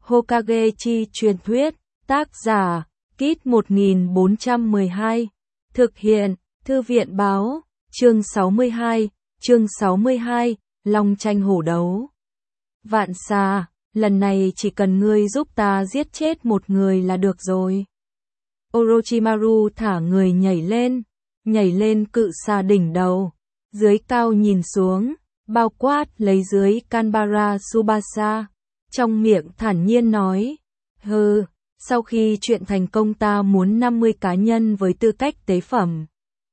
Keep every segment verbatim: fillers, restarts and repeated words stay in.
Hokage chi truyền thuyết, tác giả, Kit một nghìn bốn trăm mười hai, thực hiện, Thư viện báo, chương sáu mươi hai, chương sáu mươi hai, Long tranh hổ đấu. Vạn xà, lần này chỉ cần ngươi giúp ta giết chết một người là được rồi. Orochimaru thả người nhảy lên, nhảy lên cự xà đỉnh đầu, dưới cao nhìn xuống, bao quát lấy dưới Kanbara Tsubasa, trong miệng thản nhiên nói, hừ, sau khi chuyện thành công ta muốn năm mươi cá nhân với tư cách tế phẩm.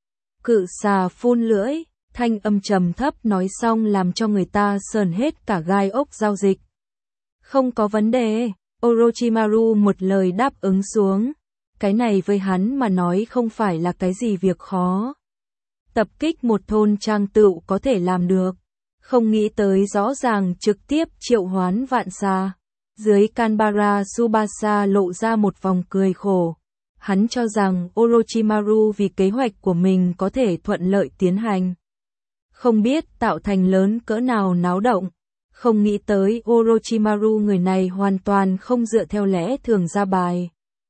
Cự xà phun lưỡi, thanh âm trầm thấp nói xong làm cho người ta sờn hết cả gai ốc giao dịch. Không có vấn đề, Orochimaru một lời đáp ứng xuống, cái này với hắn mà nói không phải là cái gì việc khó. Tập kích một thôn trang tựu có thể làm được, không nghĩ tới rõ ràng trực tiếp triệu hoán vạn xà. Dưới Kanbara Tsubasa lộ ra một vòng cười khổ. Hắn cho rằng Orochimaru vì kế hoạch của mình có thể thuận lợi tiến hành. Không biết tạo thành lớn cỡ nào náo động. Không nghĩ tới Orochimaru người này hoàn toàn không dựa theo lẽ thường ra bài.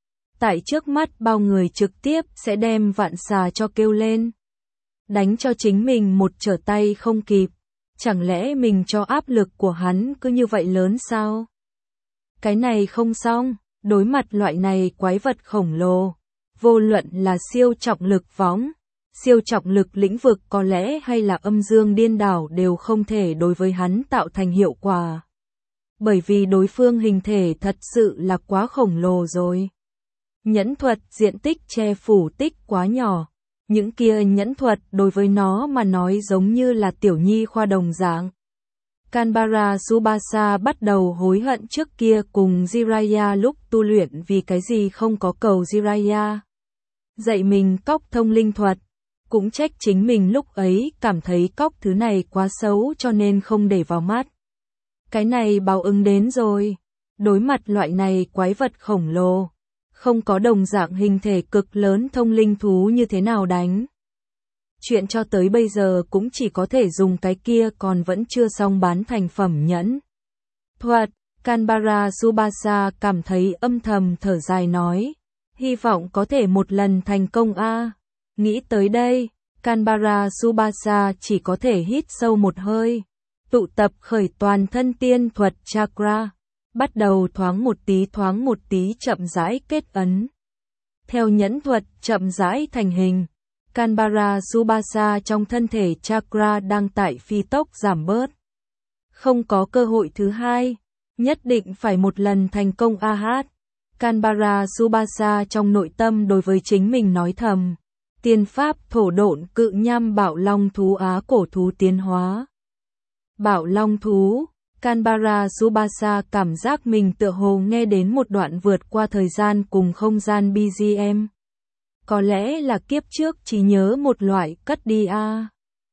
Tại trước mắt bao người trực tiếp sẽ đem vạn xà cho kêu lên. Đánh cho chính mình một trở tay không kịp. Chẳng lẽ mình cho áp lực của hắn cứ như vậy lớn sao? Cái này không xong, đối mặt loại này quái vật khổng lồ, vô luận là siêu trọng lực võng, siêu trọng lực lĩnh vực có lẽ hay là âm dương điên đảo đều không thể đối với hắn tạo thành hiệu quả. Bởi vì đối phương hình thể thật sự là quá khổng lồ rồi. Nhẫn thuật diện tích che phủ tích quá nhỏ, những kia nhẫn thuật đối với nó mà nói giống như là tiểu nhi khoa đồng dạng. Kanbara Tsubasa bắt đầu hối hận trước kia cùng Jiraiya lúc tu luyện vì cái gì không có cầu Jiraiya. Dạy mình cóc thông linh thuật, cũng trách chính mình lúc ấy cảm thấy cóc thứ này quá xấu cho nên không để vào mắt. Cái này báo ứng đến rồi, đối mặt loại này quái vật khổng lồ, không có đồng dạng hình thể cực lớn thông linh thú như thế nào đánh. Chuyện cho tới bây giờ cũng chỉ có thể dùng cái kia còn vẫn chưa xong bán thành phẩm nhẫn thuật. Kanbara Tsubasa cảm thấy âm thầm thở dài nói, hy vọng có thể một lần thành công a. À. Nghĩ tới đây, Kanbara Tsubasa chỉ có thể hít sâu một hơi, tụ tập khởi toàn thân tiên thuật chakra, bắt đầu thoáng một tí thoáng một tí chậm rãi kết ấn. Theo nhẫn thuật chậm rãi thành hình, Kanbara Tsubasa trong thân thể chakra đang tại phi tốc giảm bớt. Không có cơ hội thứ hai, nhất định phải một lần thành công a hát. Kanbara Tsubasa trong nội tâm đối với chính mình nói thầm, tiên pháp thổ độn cự nham bảo long thú á cổ thú tiến hóa. Bảo long thú, Kanbara Tsubasa cảm giác mình tựa hồ nghe đến một đoạn vượt qua thời gian cùng không gian bê giê em. Có lẽ là kiếp trước chỉ nhớ một loại cất đi a. À.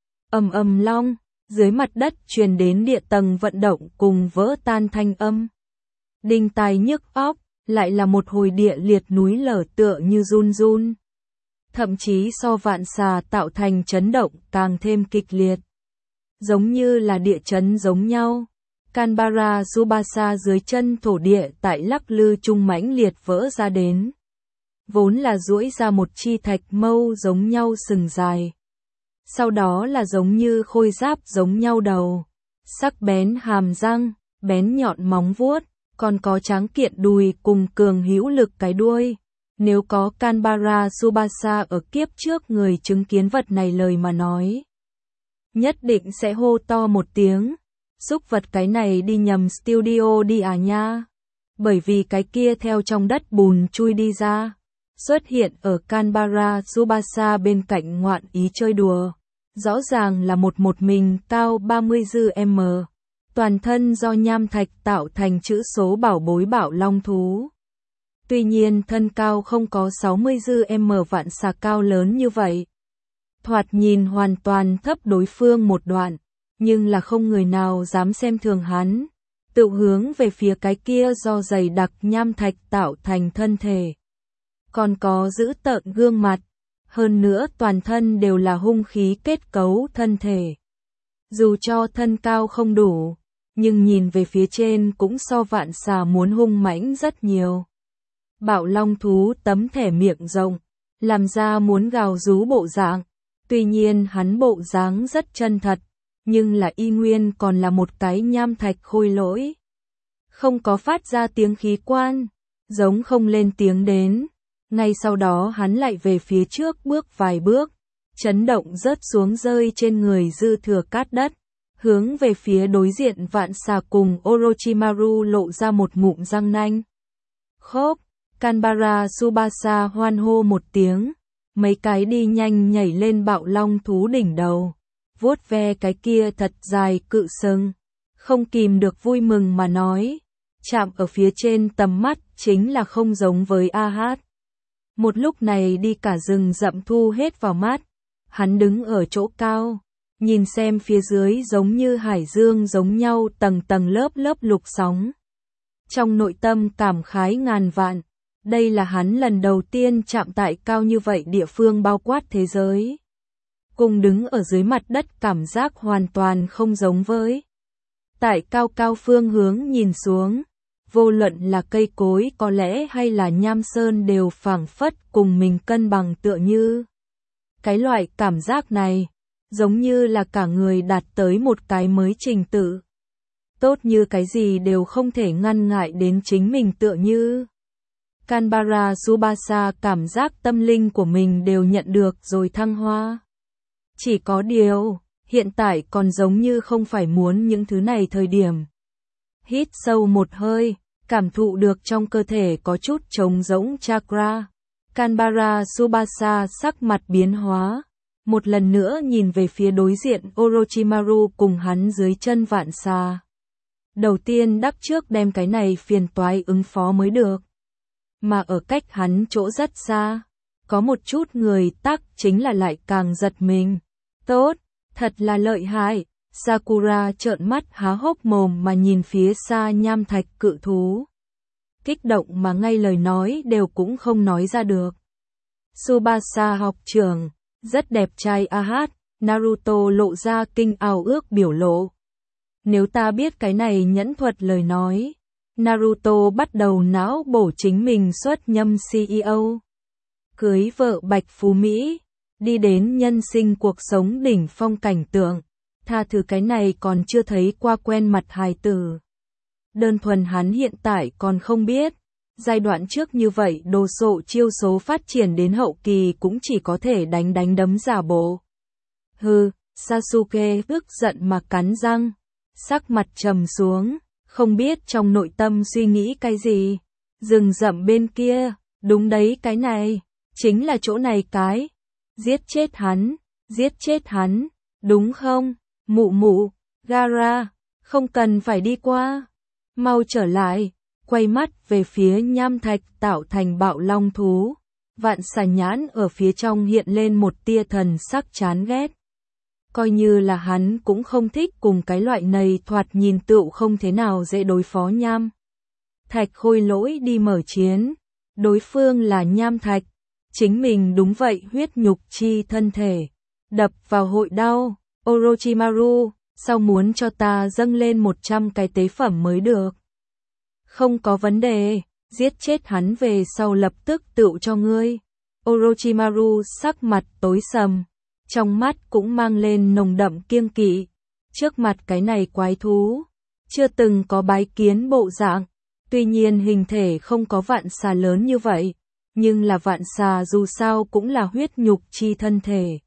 Ầm ầm long, dưới mặt đất truyền đến địa tầng vận động cùng vỡ tan thanh âm. Đinh tai nhức óc, lại là một hồi địa liệt núi lở tựa như run run. Thậm chí so vạn xà tạo thành chấn động càng thêm kịch liệt. Giống như là địa chấn giống nhau. Kanbara Tsubasa dưới chân thổ địa tại lắc lư trung mãnh liệt vỡ ra đến. Vốn là duỗi ra một chi thạch mâu giống nhau sừng dài. Sau đó là giống như khôi giáp giống nhau đầu. Sắc bén hàm răng, bén nhọn móng vuốt, còn có tráng kiện đùi cùng cường hữu lực cái đuôi. Nếu có Kanbara Tsubasa ở kiếp trước người chứng kiến vật này lời mà nói, nhất định sẽ hô to một tiếng. Xúc vật cái này đi nhầm studio đi à nha. Bởi vì cái kia theo trong đất bùn chui đi ra, xuất hiện ở Kanbara Tsubasa bên cạnh ngoạn ý chơi đùa. Rõ ràng là một một mình cao ba mươi dư m, toàn thân do nham thạch tạo thành chữ số bảo bối bảo long thú. Tuy nhiên thân cao không có sáu mươi dư m vạn xà cao lớn như vậy. Thoạt nhìn hoàn toàn thấp đối phương một đoạn, nhưng là không người nào dám xem thường hắn. Tự hướng về phía cái kia do dày đặc nham thạch tạo thành thân thể. Còn có giữ tợn gương mặt, hơn nữa toàn thân đều là hung khí kết cấu thân thể. Dù cho thân cao không đủ, nhưng nhìn về phía trên cũng so vạn xà muốn hung mãnh rất nhiều. Bạo long thú tấm thẻ miệng rộng, làm ra muốn gào rú bộ dạng, tuy nhiên hắn bộ dáng rất chân thật, nhưng là y nguyên còn là một cái nham thạch khôi lỗi. Không có phát ra tiếng khí quan, giống không lên tiếng đến. Ngay sau đó hắn lại về phía trước bước vài bước, chấn động rớt xuống rơi trên người dư thừa cát đất, hướng về phía đối diện vạn xà cùng Orochimaru lộ ra một ngụm răng nanh. Khốp, Kanbara Tsubasa hoan hô một tiếng, mấy cái đi nhanh nhảy lên bạo long thú đỉnh đầu, vuốt ve cái kia thật dài cự sừng, không kìm được vui mừng mà nói, chạm ở phía trên tầm mắt chính là không giống với a hát. Một lúc này đi cả rừng rậm thu hết vào mắt, hắn đứng ở chỗ cao, nhìn xem phía dưới giống như hải dương giống nhau tầng tầng lớp lớp lục sóng. Trong nội tâm cảm khái ngàn vạn, đây là hắn lần đầu tiên chạm tại cao như vậy địa phương bao quát thế giới. Cùng đứng ở dưới mặt đất cảm giác hoàn toàn không giống với. Tại cao cao phương hướng nhìn xuống, vô luận là cây cối có lẽ hay là nham sơn đều phảng phất cùng mình cân bằng tựa như. Cái loại cảm giác này, giống như là cả người đạt tới một cái mới trình tự. Tốt như cái gì đều không thể ngăn ngại đến chính mình tựa như. Kanbara Tsubasa cảm giác tâm linh của mình đều nhận được rồi thăng hoa. Chỉ có điều, hiện tại còn giống như không phải muốn những thứ này thời điểm. Hít sâu một hơi, cảm thụ được trong cơ thể có chút trống rỗng chakra. Kanbara Tsubasa sắc mặt biến hóa, một lần nữa nhìn về phía đối diện Orochimaru cùng hắn dưới chân vạn xà. Đầu tiên đắc trước đem cái này phiền toái ứng phó mới được. Mà ở cách hắn chỗ rất xa, có một chút người tắc chính là lại càng giật mình. Tốt, thật là lợi hại. Sakura trợn mắt há hốc mồm mà nhìn phía xa nham thạch cự thú. Kích động mà ngay lời nói đều cũng không nói ra được. Tsubasa học trưởng, rất đẹp trai a hát, Naruto lộ ra kinh ao ước biểu lộ. Nếu ta biết cái này nhẫn thuật lời nói, Naruto bắt đầu não bổ chính mình xuất nhâm xê e ô. Cưới vợ Bạch Phú Mỹ, đi đến nhân sinh cuộc sống đỉnh phong cảnh tượng. Tha thứ cái này còn chưa thấy qua quen mặt hài tử. Đơn thuần hắn hiện tại còn không biết. Giai đoạn trước như vậy đồ sộ chiêu số phát triển đến hậu kỳ cũng chỉ có thể đánh đánh đấm giả bộ. Hừ, Sasuke tức giận mà cắn răng. Sắc mặt trầm xuống, không biết trong nội tâm suy nghĩ cái gì. Rừng rậm bên kia, đúng đấy cái này, chính là chỗ này cái. Giết chết hắn, giết chết hắn, đúng không? Mụ mụ, Gaara, không cần phải đi qua. Mau trở lại, quay mắt về phía nham thạch tạo thành bạo long thú. Vạn xà nhãn ở phía trong hiện lên một tia thần sắc chán ghét. Coi như là hắn cũng không thích cùng cái loại này thoạt nhìn tựu không thế nào dễ đối phó nham thạch khôi lỗi đi mở chiến. Đối phương là nham thạch, chính mình đúng vậy huyết nhục chi thân thể. Đập vào hội đau. Orochimaru, sao muốn cho ta dâng lên một trăm cái tế phẩm mới được? Không có vấn đề, giết chết hắn về sau lập tức tựu cho ngươi. Orochimaru sắc mặt tối sầm, trong mắt cũng mang lên nồng đậm kiêng kỵ. Trước mặt cái này quái thú, chưa từng có bái kiến bộ dạng, tuy nhiên hình thể không có vạn xà lớn như vậy, nhưng là vạn xà dù sao cũng là huyết nhục chi thân thể.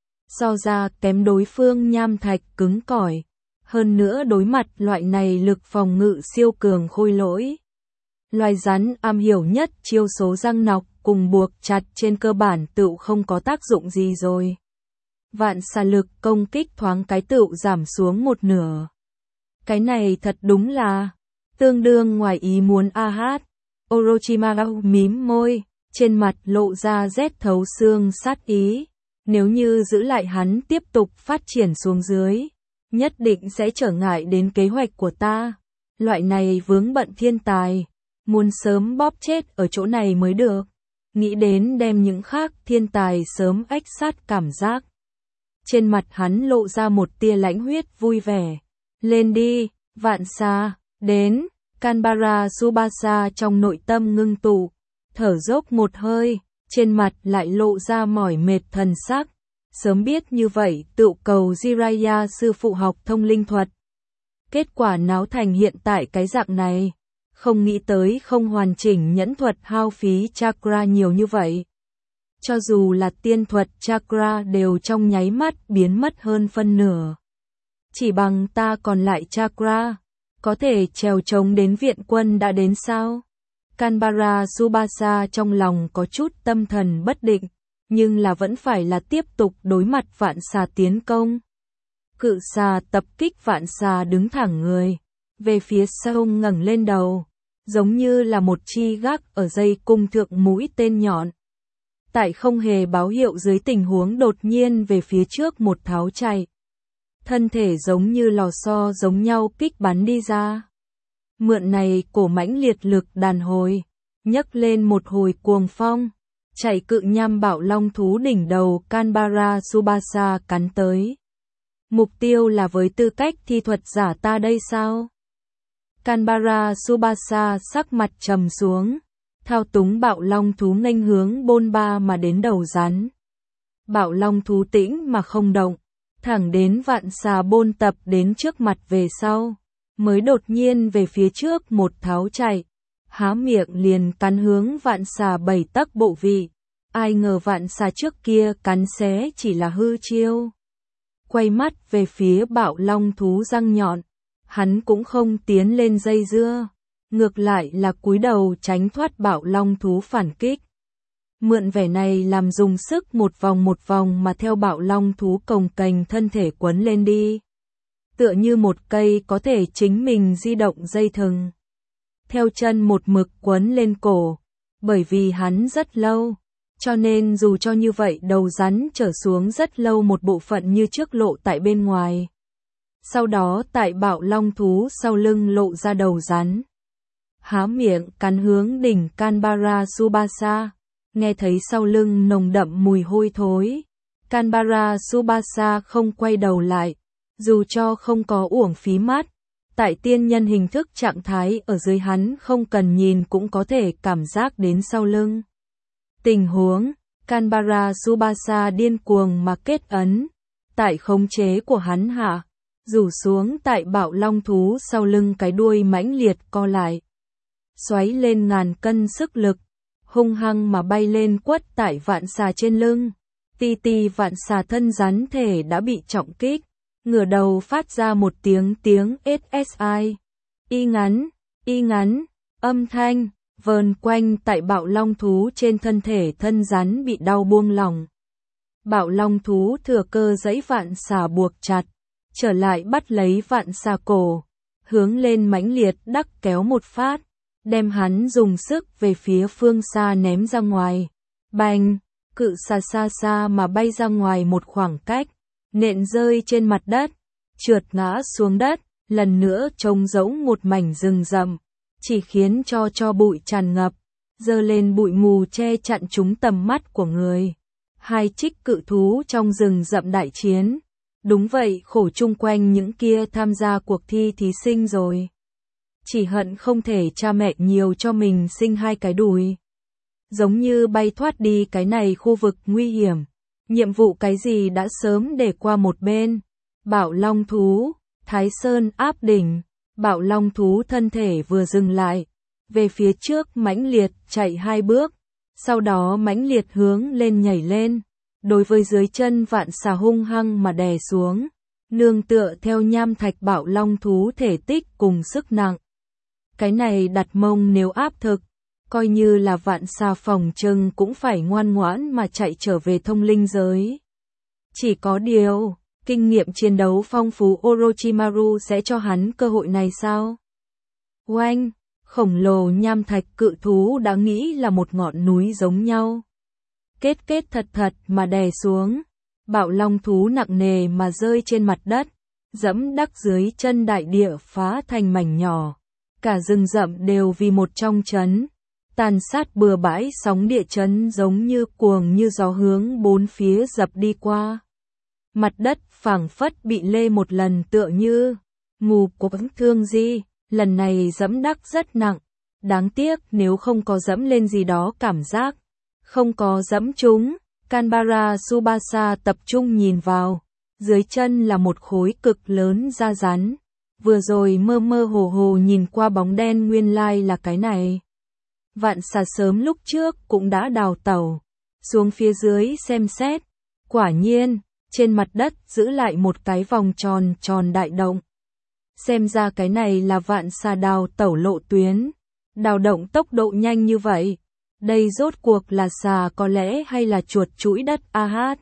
So ra kém đối phương nham thạch cứng cỏi, hơn nữa đối mặt loại này lực phòng ngự siêu cường khôi lỗi. Loài rắn am hiểu nhất chiêu số răng nọc cùng buộc chặt trên cơ bản tựu không có tác dụng gì rồi. Vạn xà lực công kích thoáng cái tựu giảm xuống một nửa. Cái này thật đúng là tương đương ngoài ý muốn a hát. Orochimaru mím môi, trên mặt lộ ra rét thấu xương sát ý. Nếu như giữ lại hắn tiếp tục phát triển xuống dưới, nhất định sẽ trở ngại đến kế hoạch của ta. Loại này vướng bận thiên tài, muốn sớm bóp chết ở chỗ này mới được. Nghĩ đến đem những khác thiên tài sớm ách sát cảm giác. Trên mặt hắn lộ ra một tia lãnh huyết vui vẻ. Lên đi, Vạn xà, đến, Canberra Tsubasa trong nội tâm ngưng tụ, thở dốc một hơi, trên mặt lại lộ ra mỏi mệt thần sắc. Sớm biết như vậy tự cầu Jiraiya sư phụ học thông linh thuật. Kết quả náo thành hiện tại cái dạng này. Không nghĩ tới không hoàn chỉnh nhẫn thuật hao phí chakra nhiều như vậy. Cho dù là tiên thuật chakra đều trong nháy mắt biến mất hơn phân nửa. Chỉ bằng ta còn lại chakra, có thể trèo trống đến viện quân đã đến sao? Canberra Tsubasa trong lòng có chút tâm thần bất định, nhưng là vẫn phải là tiếp tục đối mặt vạn xà tiến công. Cự xà tập kích vạn xà đứng thẳng người, về phía sau ngẩng lên đầu, giống như là một chi gác ở dây cung thượng mũi tên nhọn. Tại không hề báo hiệu dưới tình huống đột nhiên về phía trước một tháo chạy. Thân thể giống như lò xo giống nhau kích bắn đi ra. Mượn này cổ mãnh liệt lực đàn hồi, nhấc lên một hồi cuồng phong, chạy cự nham bạo long thú đỉnh đầu Canberra Tsubasa cắn tới. Mục tiêu là với tư cách thi thuật giả ta đây sao? Canberra Tsubasa sắc mặt trầm xuống, thao túng bạo long thú nghênh hướng bôn ba mà đến đầu rắn. Bạo long thú tĩnh mà không động, thẳng đến vạn xà bôn tập đến trước mặt về sau, mới đột nhiên về phía trước một tháo chạy, há miệng liền cắn hướng vạn xà bảy tấc bộ vị. Ai ngờ vạn xà trước kia cắn xé chỉ là hư chiêu. Quay mắt về phía bạo long thú răng nhọn, hắn cũng không tiến lên dây dưa, ngược lại là cúi đầu tránh thoát bạo long thú phản kích. Mượn vẻ này làm dùng sức một vòng một vòng mà theo bạo long thú cồng kềnh thân thể quấn lên đi. Tựa như một cây có thể chính mình di động dây thừng. Theo chân một mực quấn lên cổ, bởi vì hắn rất lâu, cho nên dù cho như vậy đầu rắn trở xuống rất lâu một bộ phận như trước lộ tại bên ngoài. Sau đó tại bạo long thú sau lưng lộ ra đầu rắn. Há miệng cắn hướng đỉnh Canberra Tsubasa, nghe thấy sau lưng nồng đậm mùi hôi thối. Canberra Tsubasa không quay đầu lại, dù cho không có uổng phí mắt. Tại tiên nhân hình thức trạng thái ở dưới hắn không cần nhìn cũng có thể cảm giác đến sau lưng. Tình huống, Canberra Tsubasa điên cuồng mà kết ấn, tại khống chế của hắn hạ, rủ xuống tại bạo long thú sau lưng cái đuôi mãnh liệt co lại. Xoáy lên ngàn cân sức lực, hung hăng mà bay lên quất tại vạn xà trên lưng. Ti ti vạn xà thân rắn thể đã bị trọng kích, ngửa đầu phát ra một tiếng tiếng ét ét i. Y ngắn, y ngắn, âm thanh vờn quanh tại bạo long thú trên thân thể thân rắn bị đau buông lỏng. Bạo long thú thừa cơ giãy vạn xà buộc chặt, trở lại bắt lấy vạn xà cổ, hướng lên mãnh liệt đắc kéo một phát, đem hắn dùng sức về phía phương xa ném ra ngoài. Bành, cự xà xa xa mà bay ra ngoài một khoảng cách, nện rơi trên mặt đất, trượt ngã xuống đất, lần nữa trông rỗng một mảnh rừng rậm, chỉ khiến cho cho bụi tràn ngập, dơ lên bụi mù che chặn chúng tầm mắt của người. Hai trích cự thú trong rừng rậm đại chiến. Đúng vậy, khổ chung quanh những kia tham gia cuộc thi thí sinh rồi. Chỉ hận không thể cha mẹ nhiều cho mình sinh hai cái đùi. Giống như bay thoát đi cái này khu vực nguy hiểm. Nhiệm vụ cái gì đã sớm để qua một bên. Bạo long thú, Thái Sơn áp đỉnh. Bạo long thú thân thể vừa dừng lại, về phía trước mãnh liệt chạy hai bước, sau đó mãnh liệt hướng lên nhảy lên, đối với dưới chân vạn xà hung hăng mà đè xuống, nương tựa theo nham thạch bạo long thú thể tích cùng sức nặng. Cái này đặt mông nếu áp thực, coi như là vạn xà phòng trừng cũng phải ngoan ngoãn mà chạy trở về thông linh giới. Chỉ có điều, kinh nghiệm chiến đấu phong phú Orochimaru sẽ cho hắn cơ hội này sao? Oanh, khổng lồ nham thạch cự thú đã nghĩ là một ngọn núi giống nhau. Kết kết thật thật mà đè xuống, bạo long thú nặng nề mà rơi trên mặt đất, dẫm đắc dưới chân đại địa phá thành mảnh nhỏ. Cả rừng rậm đều vì một trong chấn, tàn sát bừa bãi sóng địa chấn giống như cuồng như gió hướng bốn phía dập đi qua. Mặt đất phảng phất bị lê một lần tựa như Ngù của Thương Di, lần này dẫm đắc rất nặng. Đáng tiếc nếu không có dẫm lên gì đó cảm giác. Không có dẫm trúng, Canberra Tsubasa tập trung nhìn vào. Dưới chân là một khối cực lớn da rắn. Vừa rồi mơ mơ hồ hồ nhìn qua bóng đen nguyên lai là cái này. Vạn xà sớm lúc trước cũng đã đào tẩu. Xuống phía dưới xem xét. Quả nhiên, trên mặt đất giữ lại một cái vòng tròn tròn đại động. Xem ra cái này là vạn xà đào tẩu lộ tuyến. Đào động tốc độ nhanh như vậy. Đây rốt cuộc là xà có lẽ hay là chuột chuỗi đất a hát.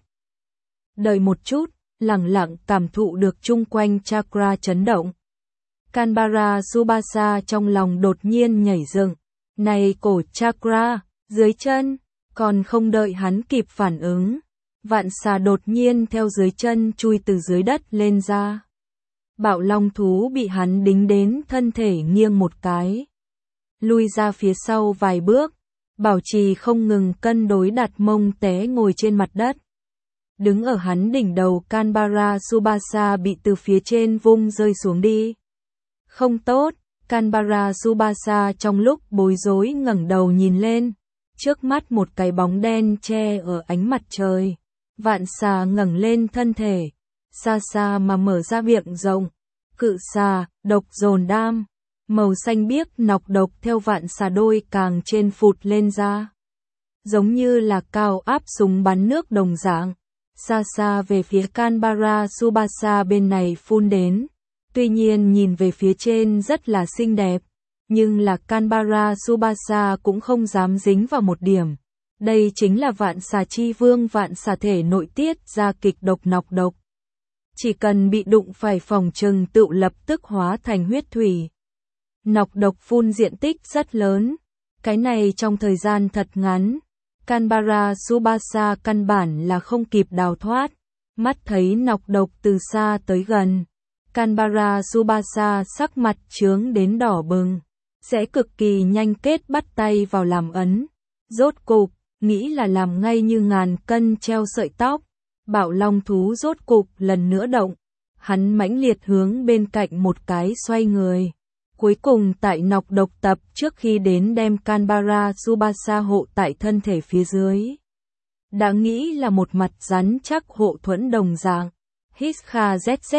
Đợi một chút, lặng lặng cảm thụ được chung quanh chakra chấn động. Canberra Tsubasa trong lòng đột nhiên nhảy dựng. Này cổ chakra, dưới chân, còn không đợi hắn kịp phản ứng. Vạn xà đột nhiên theo dưới chân chui từ dưới đất lên ra. Bạo long thú bị hắn đính đến thân thể nghiêng một cái. Lui ra phía sau vài bước, bảo trì không ngừng cân đối đặt mông té ngồi trên mặt đất. Đứng ở hắn đỉnh đầu Canberra Tsubasa bị từ phía trên vung rơi xuống đi. Không tốt, Canberra Tsubasa trong lúc bối rối ngẩng đầu nhìn lên. Trước mắt một cái bóng đen che ở ánh mặt trời. Vạn xà ngẩng lên thân thể. Xa xa mà mở ra miệng rộng. Cự xà, độc dồn đam. Màu xanh biếc nọc độc theo vạn xà đôi càng trên phụt lên ra. Giống như là cao áp súng bắn nước đồng dạng. Xa xa về phía Canberra Tsubasa bên này phun đến. Tuy nhiên nhìn về phía trên rất là xinh đẹp. Nhưng là Canberra Tsubasa cũng không dám dính vào một điểm. Đây chính là vạn xà chi vương, vạn xà thể nội tiết ra kịch độc nọc độc. Chỉ cần bị đụng phải phòng trừng tự lập tức hóa thành huyết thủy. Nọc độc phun diện tích rất lớn. Cái này trong thời gian thật ngắn. Canberra Tsubasa căn bản là không kịp đào thoát. Mắt thấy nọc độc từ xa tới gần. Canberra Tsubasa sắc mặt chướng đến đỏ bừng. Sẽ cực kỳ nhanh kết bắt tay vào làm ấn. Rốt cục, nghĩ là làm ngay như ngàn cân treo sợi tóc. Bạo long thú rốt cục lần nữa động. Hắn mãnh liệt hướng bên cạnh một cái xoay người. Cuối cùng tại nọc độc tập trước khi đến đem Canberra Tsubasa hộ tại thân thể phía dưới. Đã nghĩ là một mặt rắn chắc hộ thuẫn đồng dạng. Hiskha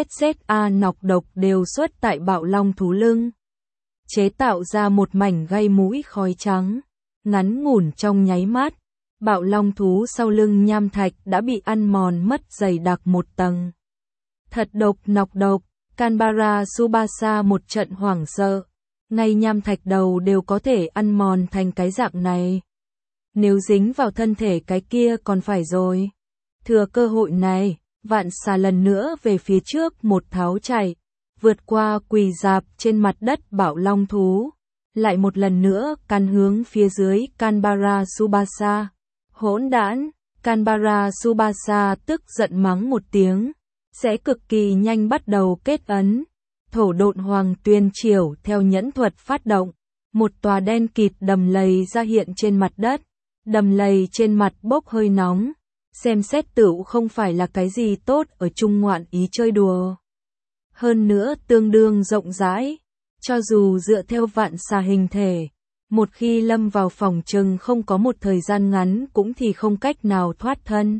zzza nọc độc đều xuất tại bạo long thú lưng. Chế tạo ra một mảnh gai mũi khói trắng. Ngắn ngủn trong nháy mắt. Bạo long thú sau lưng nham thạch đã bị ăn mòn mất dày đặc một tầng. Thật độc nọc độc. Canberra Tsubasa một trận hoảng sợ. Ngay nham thạch đầu đều có thể ăn mòn thành cái dạng này. Nếu dính vào thân thể cái kia còn phải rồi. Thừa cơ hội này, vạn xà lần nữa về phía trước một tháo chạy. Vượt qua quỳ dạp trên mặt đất bạo long thú. Lại một lần nữa căn hướng phía dưới Canberra Tsubasa. Hỗn đản, Canberra Tsubasa tức giận mắng một tiếng. Sẽ cực kỳ nhanh bắt đầu kết ấn. Thổ độn hoàng tuyên triều theo nhẫn thuật phát động. Một tòa đen kịt đầm lầy ra hiện trên mặt đất. Đầm lầy trên mặt bốc hơi nóng. Xem xét tựu không phải là cái gì tốt ở trung ngoạn ý chơi đùa. Hơn nữa tương đương rộng rãi. Cho dù dựa theo vạn xà hình thể. Một khi lâm vào phòng trừng không có một thời gian ngắn cũng thì không cách nào thoát thân.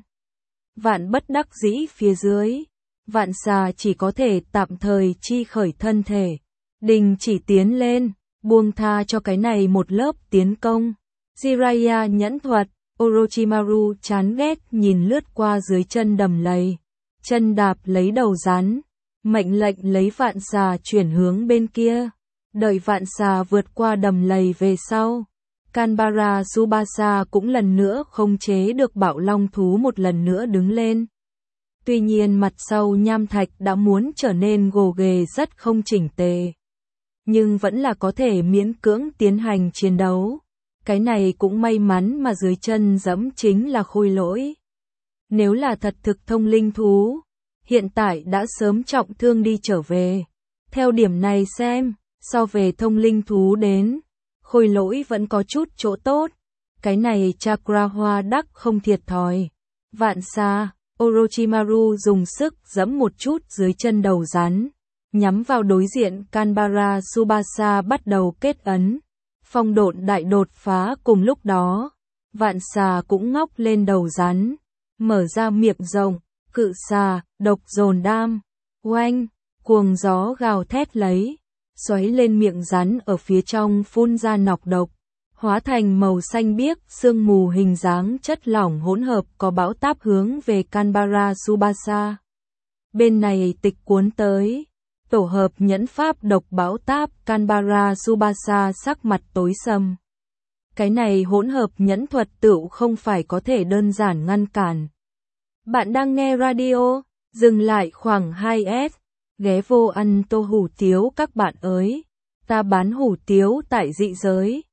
Vạn bất đắc dĩ phía dưới. Vạn xà chỉ có thể tạm thời chi khởi thân thể. Đình chỉ tiến lên, buông tha cho cái này một lớp tiến công. Jiraiya nhẫn thuật, Orochimaru chán ghét nhìn lướt qua dưới chân đầm lầy. Chân đạp lấy đầu rắn. Mệnh lệnh lấy vạn xà chuyển hướng bên kia. Đợi vạn xà vượt qua đầm lầy về sau. Canberra Tsubasa cũng lần nữa không chế được bạo long thú một lần nữa đứng lên. Tuy nhiên mặt sau nham thạch đã muốn trở nên gồ ghề rất không chỉnh tề. Nhưng vẫn là có thể miễn cưỡng tiến hành chiến đấu. Cái này cũng may mắn mà dưới chân dẫm chính là khôi lỗi. Nếu là thật thực thông linh thú, hiện tại đã sớm trọng thương đi trở về. Theo điểm này xem, so về thông linh thú đến, khôi lỗi vẫn có chút chỗ tốt. Cái này chakra hoa đắc không thiệt thòi. Vạn xà, Orochimaru dùng sức giẫm một chút dưới chân đầu rắn. nhắm vào đối diện Canberra Tsubasa bắt đầu kết ấn. Phong độn đại đột phá cùng lúc đó. Vạn xà cũng ngóc lên đầu rắn. Mở ra miệng rộng, cự xà, độc dồn đam. Oanh, cuồng gió gào thét lấy. Xoáy lên miệng rắn ở phía trong phun ra nọc độc. Hóa thành màu xanh biếc, sương mù hình dáng chất lỏng hỗn hợp có bão táp hướng về Canberra Tsubasa. Bên này tịch cuốn tới. Tổ hợp nhẫn pháp độc bão táp Canberra Tsubasa sắc mặt tối sầm. Cái này hỗn hợp nhẫn thuật tựu không phải có thể đơn giản ngăn cản. Bạn đang nghe radio, dừng lại khoảng hai s, ghé vô ăn tô hủ tiếu các bạn ơi. Ta bán hủ tiếu tại dị giới.